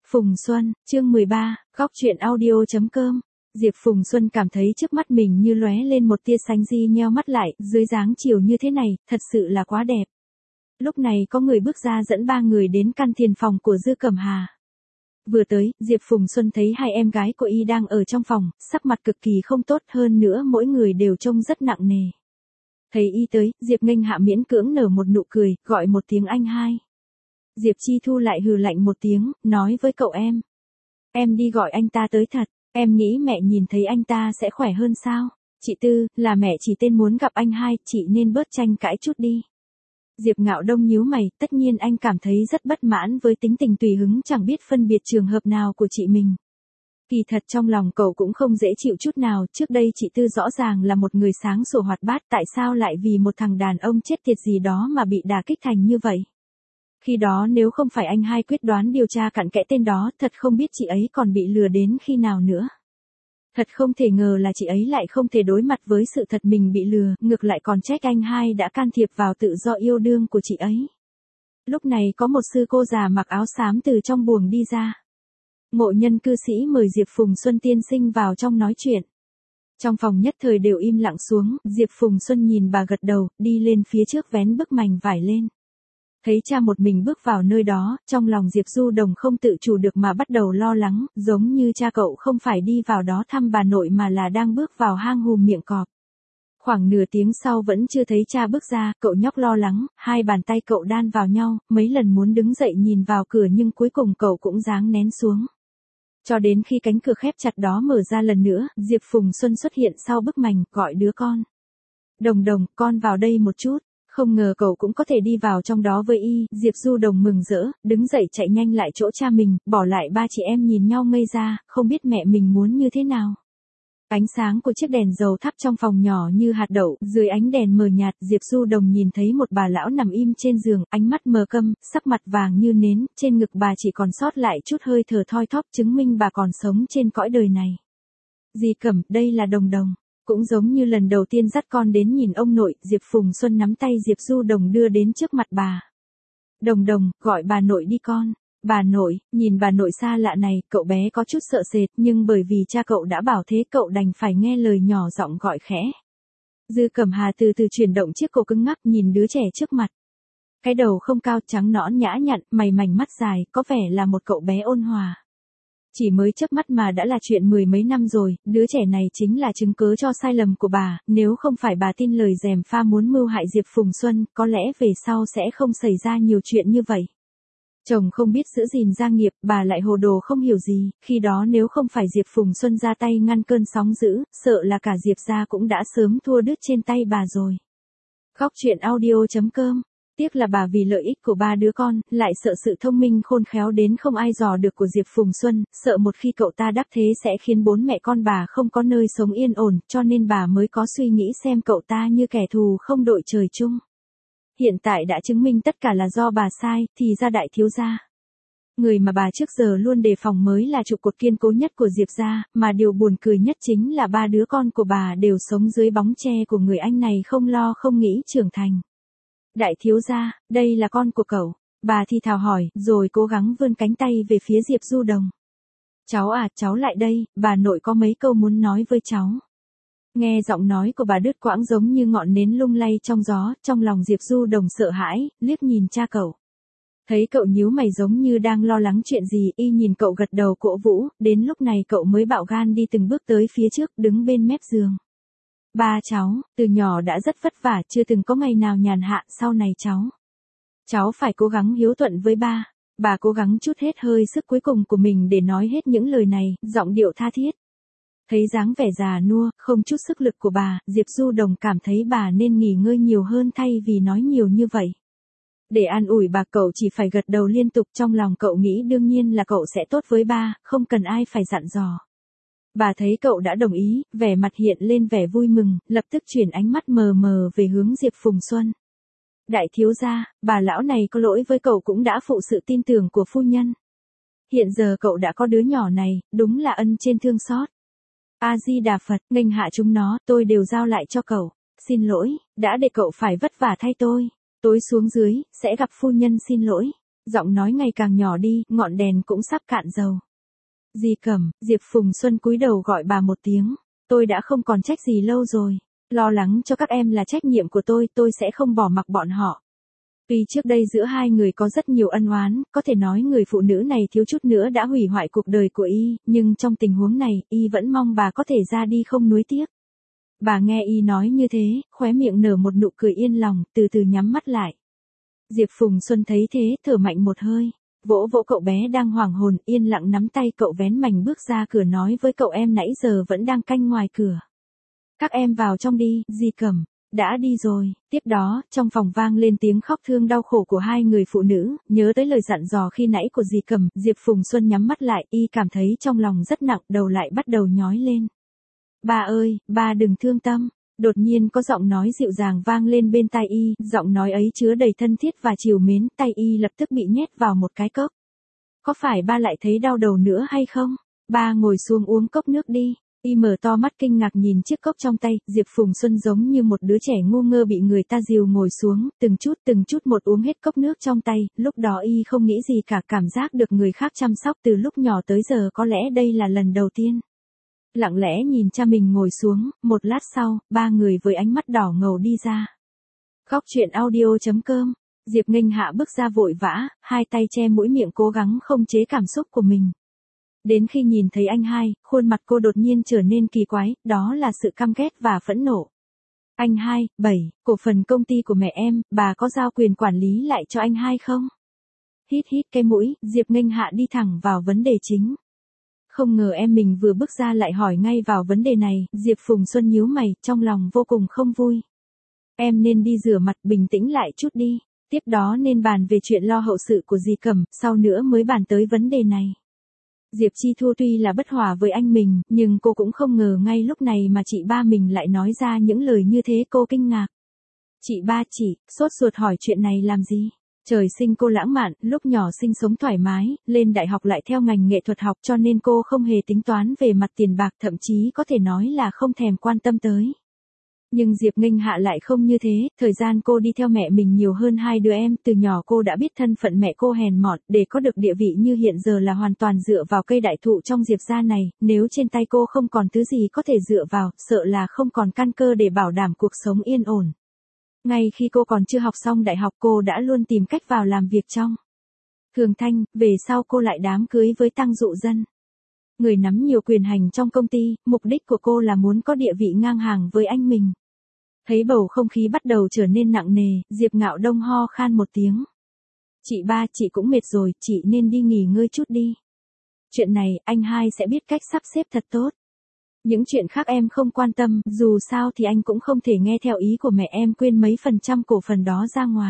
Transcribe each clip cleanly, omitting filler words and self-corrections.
Phùng Xuân, chương 13, góc truyện audio.com. Diệp Phùng Xuân cảm thấy trước mắt mình như lóe lên một tia sáng, nheo mắt lại, dưới dáng chiều như thế này, thật sự là quá đẹp. Lúc này có người bước ra dẫn ba người đến căn thiền phòng của Dư Cẩm Hà. Vừa tới, Diệp Phùng Xuân thấy hai em gái của y đang ở trong phòng, sắc mặt cực kỳ không tốt, hơn nữa mỗi người đều trông rất nặng nề. Thấy y tới, Diệp Nghênh Hạ miễn cưỡng nở một nụ cười, gọi một tiếng anh hai. Diệp Chi Thu lại hừ lạnh một tiếng, nói với cậu em. Em đi gọi anh ta tới thật, em nghĩ mẹ nhìn thấy anh ta sẽ khỏe hơn sao? Chị Tư, là mẹ chỉ tên muốn gặp anh hai, chị nên bớt tranh cãi chút đi. Diệp Ngạo Đông nhíu mày, tất nhiên anh cảm thấy rất bất mãn với tính tình tùy hứng chẳng biết phân biệt trường hợp nào của chị mình. Kỳ thật trong lòng cậu cũng không dễ chịu chút nào, trước đây chị Tư rõ ràng là một người sáng sủa hoạt bát, tại sao lại vì một thằng đàn ông chết tiệt gì đó mà bị đả kích thành như vậy? Khi đó nếu không phải anh hai quyết đoán điều tra cặn kẽ tên đó, thật không biết chị ấy còn bị lừa đến khi nào nữa. Thật không thể ngờ là chị ấy lại không thể đối mặt với sự thật mình bị lừa, ngược lại còn trách anh hai đã can thiệp vào tự do yêu đương của chị ấy. Lúc này có một sư cô già mặc áo xám từ trong buồng đi ra. Ngộ Nhân cư sĩ mời Diệp Phùng Xuân tiên sinh vào trong nói chuyện. Trong phòng nhất thời đều im lặng xuống, Diệp Phùng Xuân nhìn bà gật đầu, đi lên phía trước vén bức mành vải lên. Thấy cha một mình bước vào nơi đó, trong lòng Diệp Du Đồng không tự chủ được mà bắt đầu lo lắng, giống như cha cậu không phải đi vào đó thăm bà nội mà là đang bước vào hang hùm miệng cọp. Khoảng nửa tiếng sau vẫn chưa thấy cha bước ra, cậu nhóc lo lắng, hai bàn tay cậu đan vào nhau, mấy lần muốn đứng dậy nhìn vào cửa nhưng cuối cùng cậu cũng giáng nén xuống. Cho đến khi cánh cửa khép chặt đó mở ra lần nữa, Diệp Phùng Xuân xuất hiện sau bức mành, gọi đứa con. Đồng Đồng, con vào đây một chút. Không ngờ cậu cũng có thể đi vào trong đó với y, Diệp Du Đồng mừng rỡ, đứng dậy chạy nhanh lại chỗ cha mình, bỏ lại ba chị em nhìn nhau ngây ra, không biết mẹ mình muốn như thế nào. Ánh sáng của chiếc đèn dầu thắp trong phòng nhỏ như hạt đậu, dưới ánh đèn mờ nhạt, Diệp Du Đồng nhìn thấy một bà lão nằm im trên giường, ánh mắt mờ câm, sắc mặt vàng như nến, trên ngực bà chỉ còn sót lại chút hơi thở thoi thóp chứng minh bà còn sống trên cõi đời này. Dì Cẩm, đây là Đồng Đồng. Cũng giống như lần đầu tiên dắt con đến nhìn ông nội, Diệp Phùng Xuân nắm tay Diệp Du Đồng đưa đến trước mặt bà. Đồng Đồng, gọi bà nội đi con. Bà nội, nhìn bà nội xa lạ này, cậu bé có chút sợ sệt, nhưng bởi vì cha cậu đã bảo thế cậu đành phải nghe lời nhỏ giọng gọi khẽ. Dư Cẩm Hà từ từ chuyển động chiếc cổ cứng ngắc nhìn đứa trẻ trước mặt. Cái đầu không cao, trắng nõn nhã nhặn, mày mảnh mắt dài, có vẻ là một cậu bé ôn hòa. Chỉ mới chớp mắt mà đã là chuyện mười mấy năm rồi, đứa trẻ này chính là chứng cớ cho sai lầm của bà, nếu không phải bà tin lời gièm pha muốn mưu hại Diệp Phùng Xuân, có lẽ về sau sẽ không xảy ra nhiều chuyện như vậy. Chồng không biết giữ gìn gia nghiệp, bà lại hồ đồ không hiểu gì, khi đó nếu không phải Diệp Phùng Xuân ra tay ngăn cơn sóng dữ, sợ là cả Diệp gia cũng đã sớm thua đứt trên tay bà rồi. Góc truyện audio.com. Tiếc là bà vì lợi ích của ba đứa con, lại sợ sự thông minh khôn khéo đến không ai dò được của Diệp Phùng Xuân, sợ một khi cậu ta đắc thế sẽ khiến bốn mẹ con bà không có nơi sống yên ổn, cho nên bà mới có suy nghĩ xem cậu ta như kẻ thù không đội trời chung. Hiện tại đã chứng minh tất cả là do bà sai, thì ra đại thiếu gia. Người mà bà trước giờ luôn đề phòng mới là trụ cột kiên cố nhất của Diệp gia, mà điều buồn cười nhất chính là ba đứa con của bà đều sống dưới bóng che của người anh này không lo không nghĩ trưởng thành. Đại thiếu gia, đây là con của cậu. Bà thì thào hỏi, rồi cố gắng vươn cánh tay về phía Diệp Du Đồng. Cháu à, cháu lại đây, bà nội có mấy câu muốn nói với cháu. Nghe giọng nói của bà đứt quãng giống như ngọn nến lung lay trong gió, trong lòng Diệp Du Đồng sợ hãi, liếc nhìn cha cậu. Thấy cậu nhíu mày giống như đang lo lắng chuyện gì, y nhìn cậu gật đầu cổ vũ, đến lúc này cậu mới bạo gan đi từng bước tới phía trước, đứng bên mép giường. Ba cháu, từ nhỏ đã rất vất vả, chưa từng có ngày nào nhàn hạ, sau này cháu phải cố gắng hiếu thuận với ba. Bà cố gắng trút hết hơi sức cuối cùng của mình để nói hết những lời này, giọng điệu tha thiết. Thấy dáng vẻ già nua, không chút sức lực của bà, Diệp Du Đồng cảm thấy bà nên nghỉ ngơi nhiều hơn thay vì nói nhiều như vậy. Để an ủi bà, cậu chỉ phải gật đầu liên tục, trong lòng cậu nghĩ đương nhiên là cậu sẽ tốt với ba, không cần ai phải dặn dò. Bà thấy cậu đã đồng ý, vẻ mặt hiện lên vẻ vui mừng, lập tức chuyển ánh mắt mờ mờ về hướng Diệp Phùng Xuân. Đại thiếu gia, bà lão này có lỗi với cậu cũng đã phụ sự tin tưởng của phu nhân. Hiện giờ cậu đã có đứa nhỏ này, đúng là ân trên thương xót. A-di-đà Phật, nghênh hạ chúng nó, tôi đều giao lại cho cậu. Xin lỗi, đã để cậu phải vất vả thay tôi. Tối xuống dưới, sẽ gặp phu nhân xin lỗi. Giọng nói ngày càng nhỏ đi, ngọn đèn cũng sắp cạn dầu. Dì Cẩm, Diệp Phùng Xuân cúi đầu gọi bà một tiếng. Tôi đã không còn trách gì lâu rồi. Lo lắng cho các em là trách nhiệm của tôi sẽ không bỏ mặc bọn họ. Tuy trước đây giữa hai người có rất nhiều ân oán, có thể nói người phụ nữ này thiếu chút nữa đã hủy hoại cuộc đời của y, nhưng trong tình huống này, y vẫn mong bà có thể ra đi không nuối tiếc. Bà nghe y nói như thế, khóe miệng nở một nụ cười yên lòng, từ từ nhắm mắt lại. Diệp Phùng Xuân thấy thế, thở mạnh một hơi, vỗ vỗ cậu bé đang hoảng hồn, yên lặng nắm tay cậu vén mành bước ra cửa nói với cậu em nãy giờ vẫn đang canh ngoài cửa. Các em vào trong đi, dì Cẩm. Đã đi rồi. Tiếp đó, trong phòng vang lên tiếng khóc thương đau khổ của hai người phụ nữ, nhớ tới lời dặn dò khi nãy của dì Cẩm, Diệp Phùng Xuân nhắm mắt lại, y cảm thấy trong lòng rất nặng, đầu lại bắt đầu nhói lên. Ba ơi, ba đừng thương tâm. Đột nhiên có giọng nói dịu dàng vang lên bên tai y, giọng nói ấy chứa đầy thân thiết và trìu mến, tay y lập tức bị nhét vào một cái cốc. Có phải ba lại thấy đau đầu nữa hay không? Ba ngồi xuống uống cốc nước đi. Y mở to mắt kinh ngạc nhìn chiếc cốc trong tay, Diệp Phùng Xuân giống như một đứa trẻ ngu ngơ bị người ta dìu ngồi xuống, từng chút một uống hết cốc nước trong tay, lúc đó y không nghĩ gì cả, cảm giác được người khác chăm sóc từ lúc nhỏ tới giờ, có lẽ đây là lần đầu tiên. Lặng lẽ nhìn cha mình ngồi xuống, một lát sau, ba người với ánh mắt đỏ ngầu đi ra. Góc truyện audio.com, Diệp Nghênh Hạ bước ra vội vã, hai tay che mũi miệng cố gắng không chế cảm xúc của mình. Đến khi nhìn thấy anh hai, khuôn mặt cô đột nhiên trở nên kỳ quái, đó là sự căm ghét và phẫn nộ. Anh hai, 7, cổ phần công ty của mẹ em, bà có giao quyền quản lý lại cho anh hai không? Hít cái mũi, Diệp Nghênh Hạ đi thẳng vào vấn đề chính. Không ngờ em mình vừa bước ra lại hỏi ngay vào vấn đề này, Diệp Phùng Xuân nhíu mày, trong lòng vô cùng không vui. Em nên đi rửa mặt bình tĩnh lại chút đi, tiếp đó nên bàn về chuyện lo hậu sự của dì Cẩm, sau nữa mới bàn tới vấn đề này. Diệp Chi Thu tuy là bất hòa với anh mình, nhưng cô cũng không ngờ ngay lúc này mà chị ba mình lại nói ra những lời như thế, cô kinh ngạc. Chị ba, sốt ruột hỏi chuyện này làm gì? Trời sinh cô lãng mạn, lúc nhỏ sinh sống thoải mái, lên đại học lại theo ngành nghệ thuật học cho nên cô không hề tính toán về mặt tiền bạc, thậm chí có thể nói là không thèm quan tâm tới. Nhưng Diệp Nghênh Hạ lại không như thế, thời gian cô đi theo mẹ mình nhiều hơn hai đứa em, từ nhỏ cô đã biết thân phận mẹ cô hèn mọn, để có được địa vị như hiện giờ là hoàn toàn dựa vào cây đại thụ trong Diệp gia này, nếu trên tay cô không còn thứ gì có thể dựa vào, sợ là không còn căn cơ để bảo đảm cuộc sống yên ổn. Ngay khi cô còn chưa học xong đại học cô đã luôn tìm cách vào làm việc trong Thường Thanh, về sau cô lại đám cưới với Tăng Dụ Dân. Người nắm nhiều quyền hành trong công ty, mục đích của cô là muốn có địa vị ngang hàng với anh mình. Thấy bầu không khí bắt đầu trở nên nặng nề, Diệp Ngạo Đông ho khan một tiếng. Chị ba, chị cũng mệt rồi, chị nên đi nghỉ ngơi chút đi. Chuyện này, anh hai sẽ biết cách sắp xếp thật tốt. Những chuyện khác em không quan tâm, dù sao thì anh cũng không thể nghe theo ý của mẹ em quên mấy % cổ phần đó ra ngoài.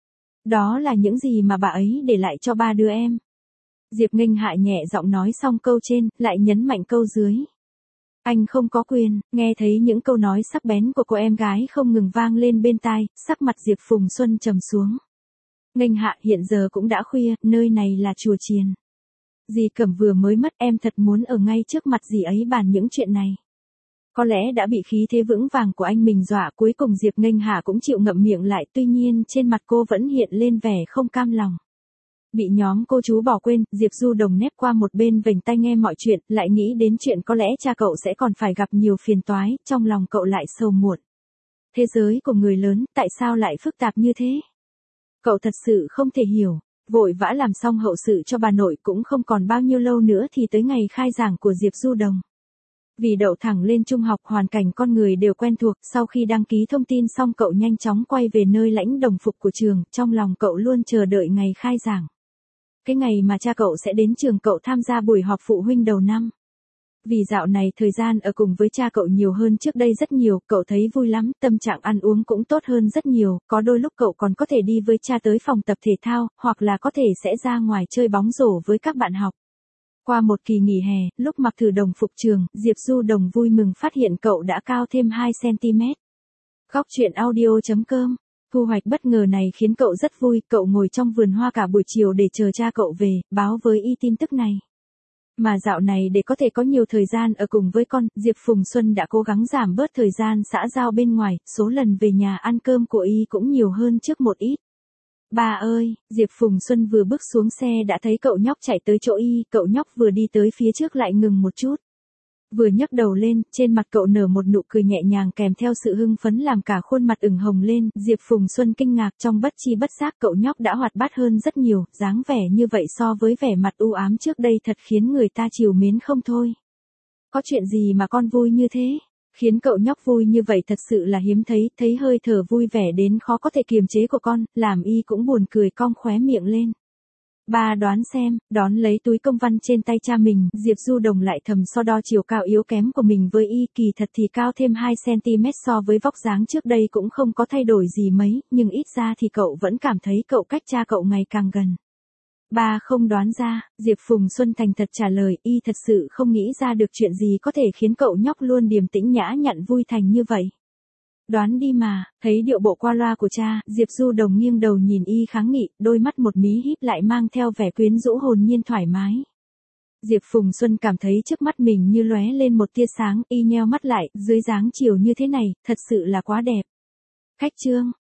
Đó là những gì mà bà ấy để lại cho ba đứa em. Diệp Nghênh Hạ nhẹ giọng nói xong câu trên, lại nhấn mạnh câu dưới. Anh không có quyền, nghe thấy những câu nói sắc bén của cô em gái không ngừng vang lên bên tai, sắc mặt Diệp Phùng Xuân trầm xuống. Nghênh Hạ, hiện giờ cũng đã khuya, nơi này là chùa chiền. Dì Cẩm vừa mới mất, em thật muốn ở ngay trước mặt dì ấy bàn những chuyện này. Có lẽ đã bị khí thế vững vàng của anh mình dọa, cuối cùng Diệp Nghênh Hạ cũng chịu ngậm miệng lại, tuy nhiên trên mặt cô vẫn hiện lên vẻ không cam lòng. Bị nhóm cô chú bỏ quên, Diệp Du Đồng nép qua một bên vểnh tai nghe mọi chuyện, lại nghĩ đến chuyện có lẽ cha cậu sẽ còn phải gặp nhiều phiền toái, trong lòng cậu lại sầu muộn. Thế giới của người lớn, tại sao lại phức tạp như thế? Cậu thật sự không thể hiểu. Vội vã làm xong hậu sự cho bà nội, cũng không còn bao nhiêu lâu nữa thì tới ngày khai giảng của Diệp Du Đồng. Vì đậu thẳng lên trung học, hoàn cảnh con người đều quen thuộc, sau khi đăng ký thông tin xong cậu nhanh chóng quay về nơi lãnh đồng phục của trường, trong lòng cậu luôn chờ đợi ngày khai giảng. Cái ngày mà cha cậu sẽ đến trường cậu tham gia buổi họp phụ huynh đầu năm. Vì dạo này thời gian ở cùng với cha cậu nhiều hơn trước đây rất nhiều, cậu thấy vui lắm, tâm trạng ăn uống cũng tốt hơn rất nhiều, có đôi lúc cậu còn có thể đi với cha tới phòng tập thể thao, hoặc là có thể sẽ ra ngoài chơi bóng rổ với các bạn học. Qua một kỳ nghỉ hè, lúc mặc thử đồng phục trường, Diệp Du Đồng vui mừng phát hiện cậu đã cao thêm 2 cm. Góc truyện audio.com, thu hoạch bất ngờ này khiến cậu rất vui, cậu ngồi trong vườn hoa cả buổi chiều để chờ cha cậu về, báo với y tin tức này. Mà dạo này để có thể có nhiều thời gian ở cùng với con, Diệp Phùng Xuân đã cố gắng giảm bớt thời gian xã giao bên ngoài, số lần về nhà ăn cơm của y cũng nhiều hơn trước một ít. Ba ơi, Diệp Phùng Xuân vừa bước xuống xe đã thấy cậu nhóc chạy tới chỗ y, cậu nhóc vừa đi tới phía trước lại ngừng một chút. Vừa nhấc đầu lên, trên mặt cậu nở một nụ cười nhẹ nhàng kèm theo sự hưng phấn làm cả khuôn mặt ửng hồng lên, Diệp Phùng Xuân kinh ngạc trong bất chi bất giác cậu nhóc đã hoạt bát hơn rất nhiều, dáng vẻ như vậy so với vẻ mặt u ám trước đây thật khiến người ta trìu mến không thôi. Có chuyện gì mà con vui như thế? Khiến cậu nhóc vui như vậy thật sự là hiếm thấy hơi thở vui vẻ đến khó có thể kiềm chế của con, làm y cũng buồn cười cong khóe miệng lên. Ba đoán xem, đón lấy túi công văn trên tay cha mình, Diệp Du Đồng lại thầm so đo chiều cao yếu kém của mình với y, kỳ thật thì cao thêm 2cm so với vóc dáng trước đây cũng không có thay đổi gì mấy, nhưng ít ra thì cậu vẫn cảm thấy cậu cách cha cậu ngày càng gần. Ba không đoán ra, Diệp Phùng Xuân thành thật trả lời, y thật sự không nghĩ ra được chuyện gì có thể khiến cậu nhóc luôn điềm tĩnh nhã nhặn vui thành như vậy. Đoán đi mà, thấy điệu bộ qua loa của cha, Diệp Du Đồng nghiêng đầu nhìn y kháng nghị, đôi mắt một mí híp lại mang theo vẻ quyến rũ hồn nhiên thoải mái. Diệp Phùng Xuân cảm thấy trước mắt mình như lóe lên một tia sáng, y nheo mắt lại, dưới dáng chiều như thế này, thật sự là quá đẹp. Khách trương,